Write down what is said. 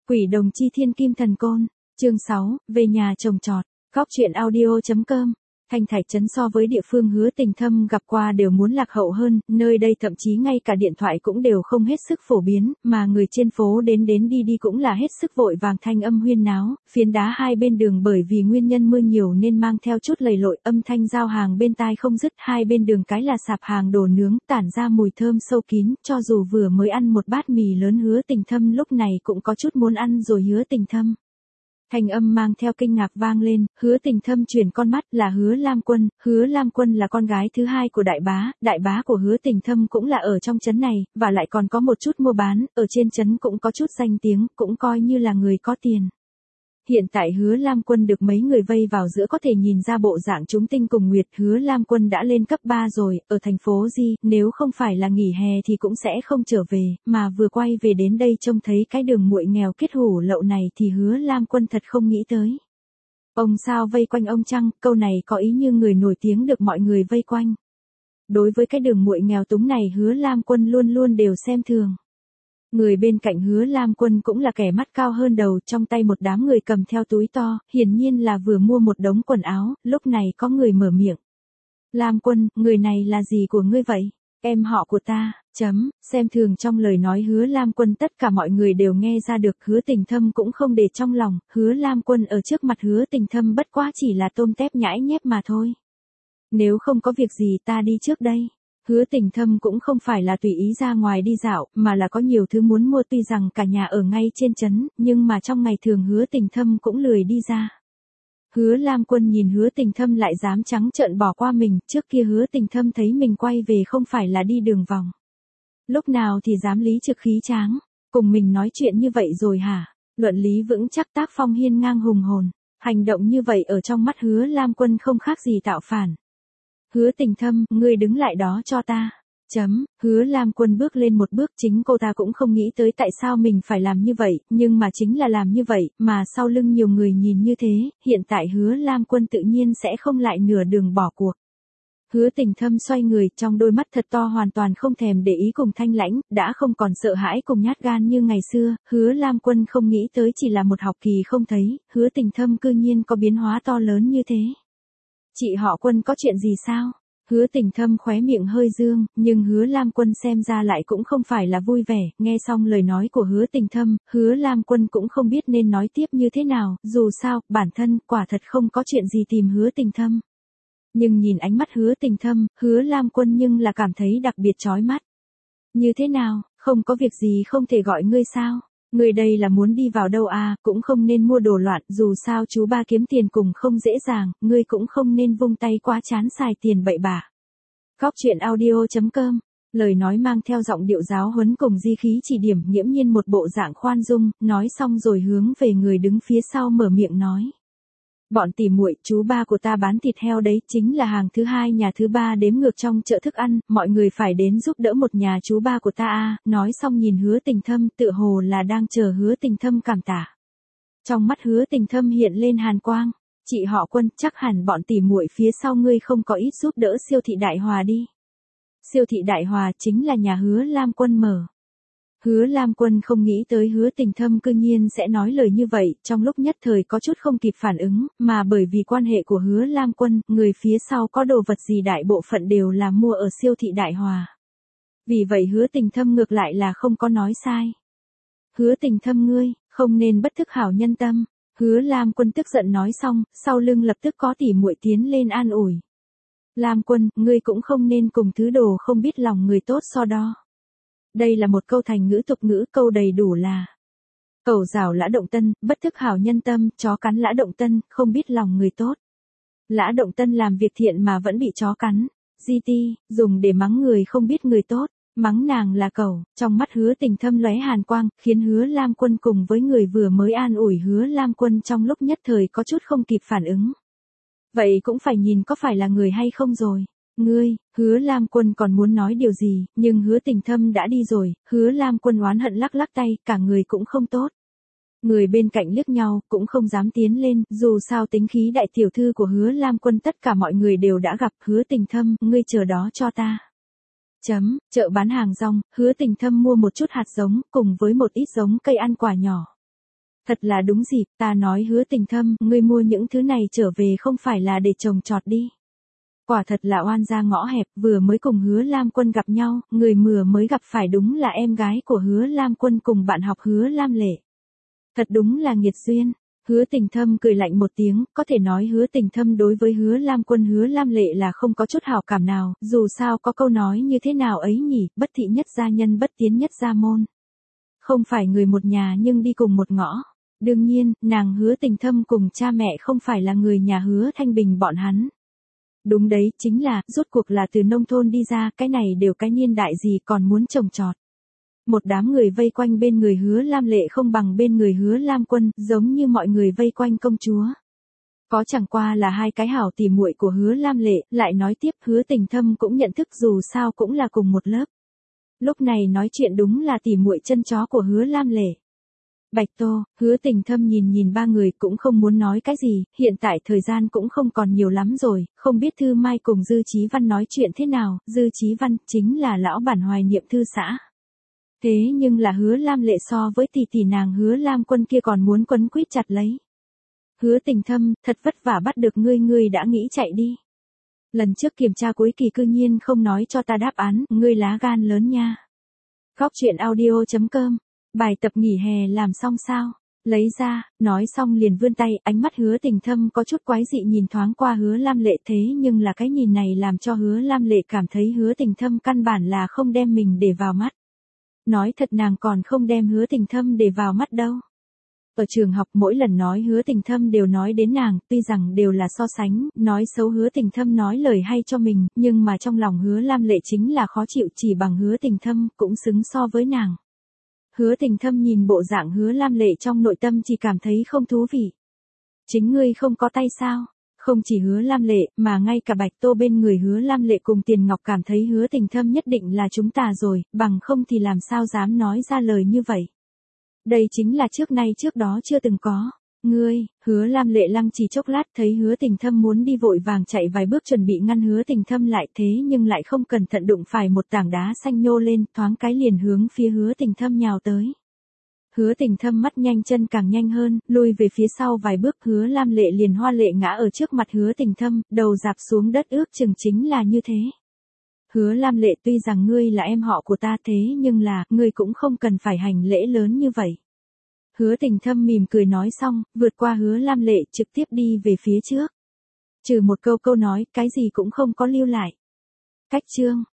Quỷ đồng chi thiên kim thần côn, chương 6, về nhà trồng trọt, góc truyện audio.com. Thanh Thạch trấn so với địa phương Hứa Tình Thâm gặp qua đều muốn lạc hậu hơn, nơi đây thậm chí ngay cả điện thoại cũng đều không hết sức phổ biến, mà người trên phố đến đi đi cũng là hết sức vội vàng, thanh âm huyên náo, phiến đá hai bên đường bởi vì nguyên nhân mưa nhiều nên mang theo chút lầy lội, âm thanh giao hàng bên tai không dứt, hai bên đường cái là sạp hàng đồ nướng, tản ra mùi thơm sâu kín, cho dù vừa mới ăn một bát mì lớn Hứa Tình Thâm lúc này cũng có chút muốn ăn rồi. Hứa Tình Thâm. Thanh âm mang theo kinh ngạc vang lên, Hứa Tình Thâm chuyển con mắt là Hứa Lam Quân. Hứa Lam Quân là con gái thứ hai của đại bá của Hứa Tình Thâm cũng là ở trong trấn này, và lại còn có một chút mua bán, ở trên trấn cũng có chút danh tiếng, cũng coi như là người có tiền. Hiện tại Hứa Lam Quân được mấy người vây vào giữa có thể nhìn ra bộ dạng chúng tinh cùng nguyệt. Hứa Lam Quân đã lên cấp 3 rồi, ở thành phố Di, nếu không phải là nghỉ hè thì cũng sẽ không trở về, mà vừa quay về đến đây trông thấy cái đường muội nghèo kết hủ lậu này thì Hứa Lam Quân thật không nghĩ tới. Ông sao vây quanh ông chăng, câu này có ý như người nổi tiếng được mọi người vây quanh. Đối với cái đường muội nghèo túng này Hứa Lam Quân luôn luôn đều xem thường. Người bên cạnh Hứa Lam Quân cũng là kẻ mắt cao hơn đầu, trong tay một đám người cầm theo túi to, hiển nhiên là vừa mua một đống quần áo, lúc này có người mở miệng. Lam Quân, người này là gì của ngươi vậy? Em họ của ta, xem thường trong lời nói Hứa Lam Quân tất cả mọi người đều nghe ra được. Hứa Tình Thâm cũng không để trong lòng, Hứa Lam Quân ở trước mặt Hứa Tình Thâm bất quá chỉ là tôm tép nhãi nhép mà thôi. Nếu không có việc gì ta đi trước đây. Hứa Tình Thâm cũng không phải là tùy ý ra ngoài đi dạo, mà là có nhiều thứ muốn mua, tuy rằng cả nhà ở ngay trên trấn, nhưng mà trong ngày thường Hứa Tình Thâm cũng lười đi ra. Hứa Lam Quân nhìn Hứa Tình Thâm lại dám trắng trợn bỏ qua mình, trước kia Hứa Tình Thâm thấy mình quay về không phải là đi đường vòng. Lúc nào thì dám lý trực khí tráng, cùng mình nói chuyện như vậy rồi hả? Luận lý vững chắc, tác phong hiên ngang hùng hồn, hành động như vậy ở trong mắt Hứa Lam Quân không khác gì tạo phản. Hứa Tình Thâm, ngươi đứng lại đó cho ta. Hứa Lam Quân bước lên một bước, chính cô ta cũng không nghĩ tới tại sao mình phải làm như vậy, nhưng mà chính là làm như vậy, mà sau lưng nhiều người nhìn như thế, hiện tại Hứa Lam Quân tự nhiên sẽ không lại nửa đường bỏ cuộc. Hứa Tình Thâm xoay người, trong đôi mắt thật to hoàn toàn không thèm để ý cùng thanh lãnh, đã không còn sợ hãi cùng nhát gan như ngày xưa. Hứa Lam Quân không nghĩ tới chỉ là một học kỳ không thấy, Hứa Tình Thâm cư nhiên có biến hóa to lớn như thế. Chị họ Quân có chuyện gì sao? Hứa Tình Thâm khóe miệng hơi dương, nhưng Hứa Lam Quân xem ra lại cũng không phải là vui vẻ. Nghe xong lời nói của Hứa Tình Thâm, Hứa Lam Quân cũng không biết nên nói tiếp như thế nào, dù sao, bản thân quả thật không có chuyện gì tìm Hứa Tình Thâm. Nhưng nhìn ánh mắt Hứa Tình Thâm, Hứa Lam Quân nhưng là cảm thấy đặc biệt chói mắt. Như thế nào, không có việc gì không thể gọi ngươi sao? Ngươi đây là muốn đi vào đâu à, cũng không nên mua đồ loạn, dù sao chú ba kiếm tiền cùng không dễ dàng, ngươi cũng không nên vung tay quá chán xài tiền bậy bạ. Góc truyện audio.com, lời nói mang theo giọng điệu giáo huấn cùng di khí chỉ điểm, nghiễm nhiên một bộ dạng khoan dung, nói xong rồi hướng về người đứng phía sau mở miệng nói. Bọn tỉ muội, chú ba của ta bán thịt heo đấy, chính là hàng thứ hai nhà thứ ba đếm ngược trong chợ thức ăn, mọi người phải đến giúp đỡ một nhà chú ba của ta a. Nói xong nhìn Hứa Tình Thâm, tựa hồ là đang chờ Hứa Tình Thâm cảm tạ. Trong mắt Hứa Tình Thâm hiện lên hàn quang, chị họ Quân, chắc hẳn bọn tỉ muội phía sau ngươi không có ít giúp đỡ siêu thị Đại Hòa đi. Siêu thị Đại Hòa chính là nhà Hứa Lam Quân mở. Hứa Lam Quân không nghĩ tới Hứa Tình Thâm cư nhiên sẽ nói lời như vậy, trong lúc nhất thời có chút không kịp phản ứng, mà bởi vì quan hệ của Hứa Lam Quân, người phía sau có đồ vật gì đại bộ phận đều là mua ở siêu thị Đại Hòa. Vì vậy Hứa Tình Thâm ngược lại là không có nói sai. Hứa Tình Thâm ngươi, không nên bất thức hảo nhân tâm. Hứa Lam Quân tức giận nói xong, sau lưng lập tức có tỉ muội tiến lên an ủi. Lam Quân, ngươi cũng không nên cùng thứ đồ không biết lòng người tốt so đo. Đây là một câu thành ngữ tục ngữ, câu đầy đủ là cẩu rào lã động tân, bất thức hảo nhân tâm, chó cắn lã động tân, không biết lòng người tốt. Lã động tân làm việc thiện mà vẫn bị chó cắn. GT, dùng để mắng người không biết người tốt, mắng nàng là cẩu. Trong mắt Hứa Tình Thâm lóe hàn quang, khiến Hứa Lam Quân cùng với người vừa mới an ủi Hứa Lam Quân trong lúc nhất thời có chút không kịp phản ứng. Vậy cũng phải nhìn có phải là người hay không rồi. Ngươi, Hứa Lam Quân còn muốn nói điều gì, nhưng Hứa Tình Thâm đã đi rồi. Hứa Lam Quân oán hận lắc lắc tay, cả người cũng không tốt. Người bên cạnh liếc nhau, cũng không dám tiến lên, dù sao tính khí đại tiểu thư của Hứa Lam Quân tất cả mọi người đều đã gặp. Hứa Tình Thâm, ngươi chờ đó cho ta. Chợ bán hàng rong, Hứa Tình Thâm mua một chút hạt giống, cùng với một ít giống cây ăn quả nhỏ. Thật là đúng dịp, ta nói Hứa Tình Thâm, ngươi mua những thứ này trở về không phải là để trồng trọt đi. Quả thật là oan gia ngõ hẹp, vừa mới cùng Hứa Lam Quân gặp nhau, người vừa mới gặp phải đúng là em gái của Hứa Lam Quân cùng bạn học Hứa Lam Lệ. Thật đúng là nghiệt duyên. Hứa Tình Thâm cười lạnh một tiếng, có thể nói Hứa Tình Thâm đối với Hứa Lam Quân Hứa Lam Lệ là không có chút hảo cảm nào, dù sao có câu nói như thế nào ấy nhỉ, bất thị nhất gia nhân bất tiến nhất gia môn. Không phải người một nhà nhưng đi cùng một ngõ. Đương nhiên, nàng Hứa Tình Thâm cùng cha mẹ không phải là người nhà Hứa Thanh Bình bọn hắn. Đúng đấy, chính là, rốt cuộc là từ nông thôn đi ra, cái này đều cái niên đại gì còn muốn trồng trọt. Một đám người vây quanh bên người Hứa Lam Lệ không bằng bên người Hứa Lam Quân, giống như mọi người vây quanh công chúa. Có chẳng qua là hai cái hảo tỉ muội của Hứa Lam Lệ, lại nói tiếp Hứa Tình Thâm cũng nhận thức dù sao cũng là cùng một lớp. Lúc này nói chuyện đúng là tỉ muội chân chó của Hứa Lam Lệ. Bạch Tô, Hứa Tình Thâm nhìn ba người cũng không muốn nói cái gì, hiện tại thời gian cũng không còn nhiều lắm rồi, không biết Thư Mai cùng Dư Chí Văn nói chuyện thế nào, Dư Chí Văn chính là lão bản Hoài Niệm Thư xã. Thế nhưng là Hứa Lam Lệ so với tỷ nàng Hứa Lam Quân kia còn muốn quấn quýt chặt lấy. Hứa Tình Thâm, thật vất vả bắt được ngươi đã nghĩ chạy đi. Lần trước kiểm tra cuối kỳ cư nhiên không nói cho ta đáp án, ngươi lá gan lớn nha. Góc truyện audio.com, bài tập nghỉ hè làm xong sao? Lấy ra, nói xong liền vươn tay, ánh mắt Hứa Tình Thâm có chút quái dị nhìn thoáng qua Hứa Lam Lệ thế nhưng là cái nhìn này làm cho Hứa Lam Lệ cảm thấy Hứa Tình Thâm căn bản là không đem mình để vào mắt. Nói thật nàng còn không đem Hứa Tình Thâm để vào mắt đâu. Ở trường học mỗi lần nói Hứa Tình Thâm đều nói đến nàng, tuy rằng đều là so sánh, nói xấu Hứa Tình Thâm nói lời hay cho mình, nhưng mà trong lòng Hứa Lam Lệ chính là khó chịu chỉ bằng Hứa Tình Thâm cũng xứng so với nàng. Hứa Tình Thâm nhìn bộ dạng Hứa Lam Lệ trong nội tâm chỉ cảm thấy không thú vị. Chính ngươi không có tay sao? Không chỉ Hứa Lam Lệ, mà ngay cả Bạch Tô bên người Hứa Lam Lệ cùng Tiền Ngọc cảm thấy Hứa Tình Thâm nhất định là chúng ta rồi, bằng không thì làm sao dám nói ra lời như vậy. Đây chính là trước nay trước đó chưa từng có. Ngươi, Hứa Lam Lệ lăng chỉ chốc lát thấy Hứa Tình Thâm muốn đi vội vàng chạy vài bước chuẩn bị ngăn Hứa Tình Thâm lại thế nhưng lại không cẩn thận đụng phải một tảng đá xanh nhô lên, thoáng cái liền hướng phía Hứa Tình Thâm nhào tới. Hứa Tình Thâm mắt nhanh chân càng nhanh hơn, lui về phía sau vài bước Hứa Lam Lệ liền hoa lệ ngã ở trước mặt Hứa Tình Thâm, đầu dạp xuống đất ước chừng chính là như thế. Hứa Lam Lệ tuy rằng ngươi là em họ của ta thế nhưng là, ngươi cũng không cần phải hành lễ lớn như vậy. Hứa Tình Thâm mỉm cười nói xong, vượt qua Hứa Lam Lệ trực tiếp đi về phía trước. Trừ một câu nói, cái gì cũng không có lưu lại. Cách chương.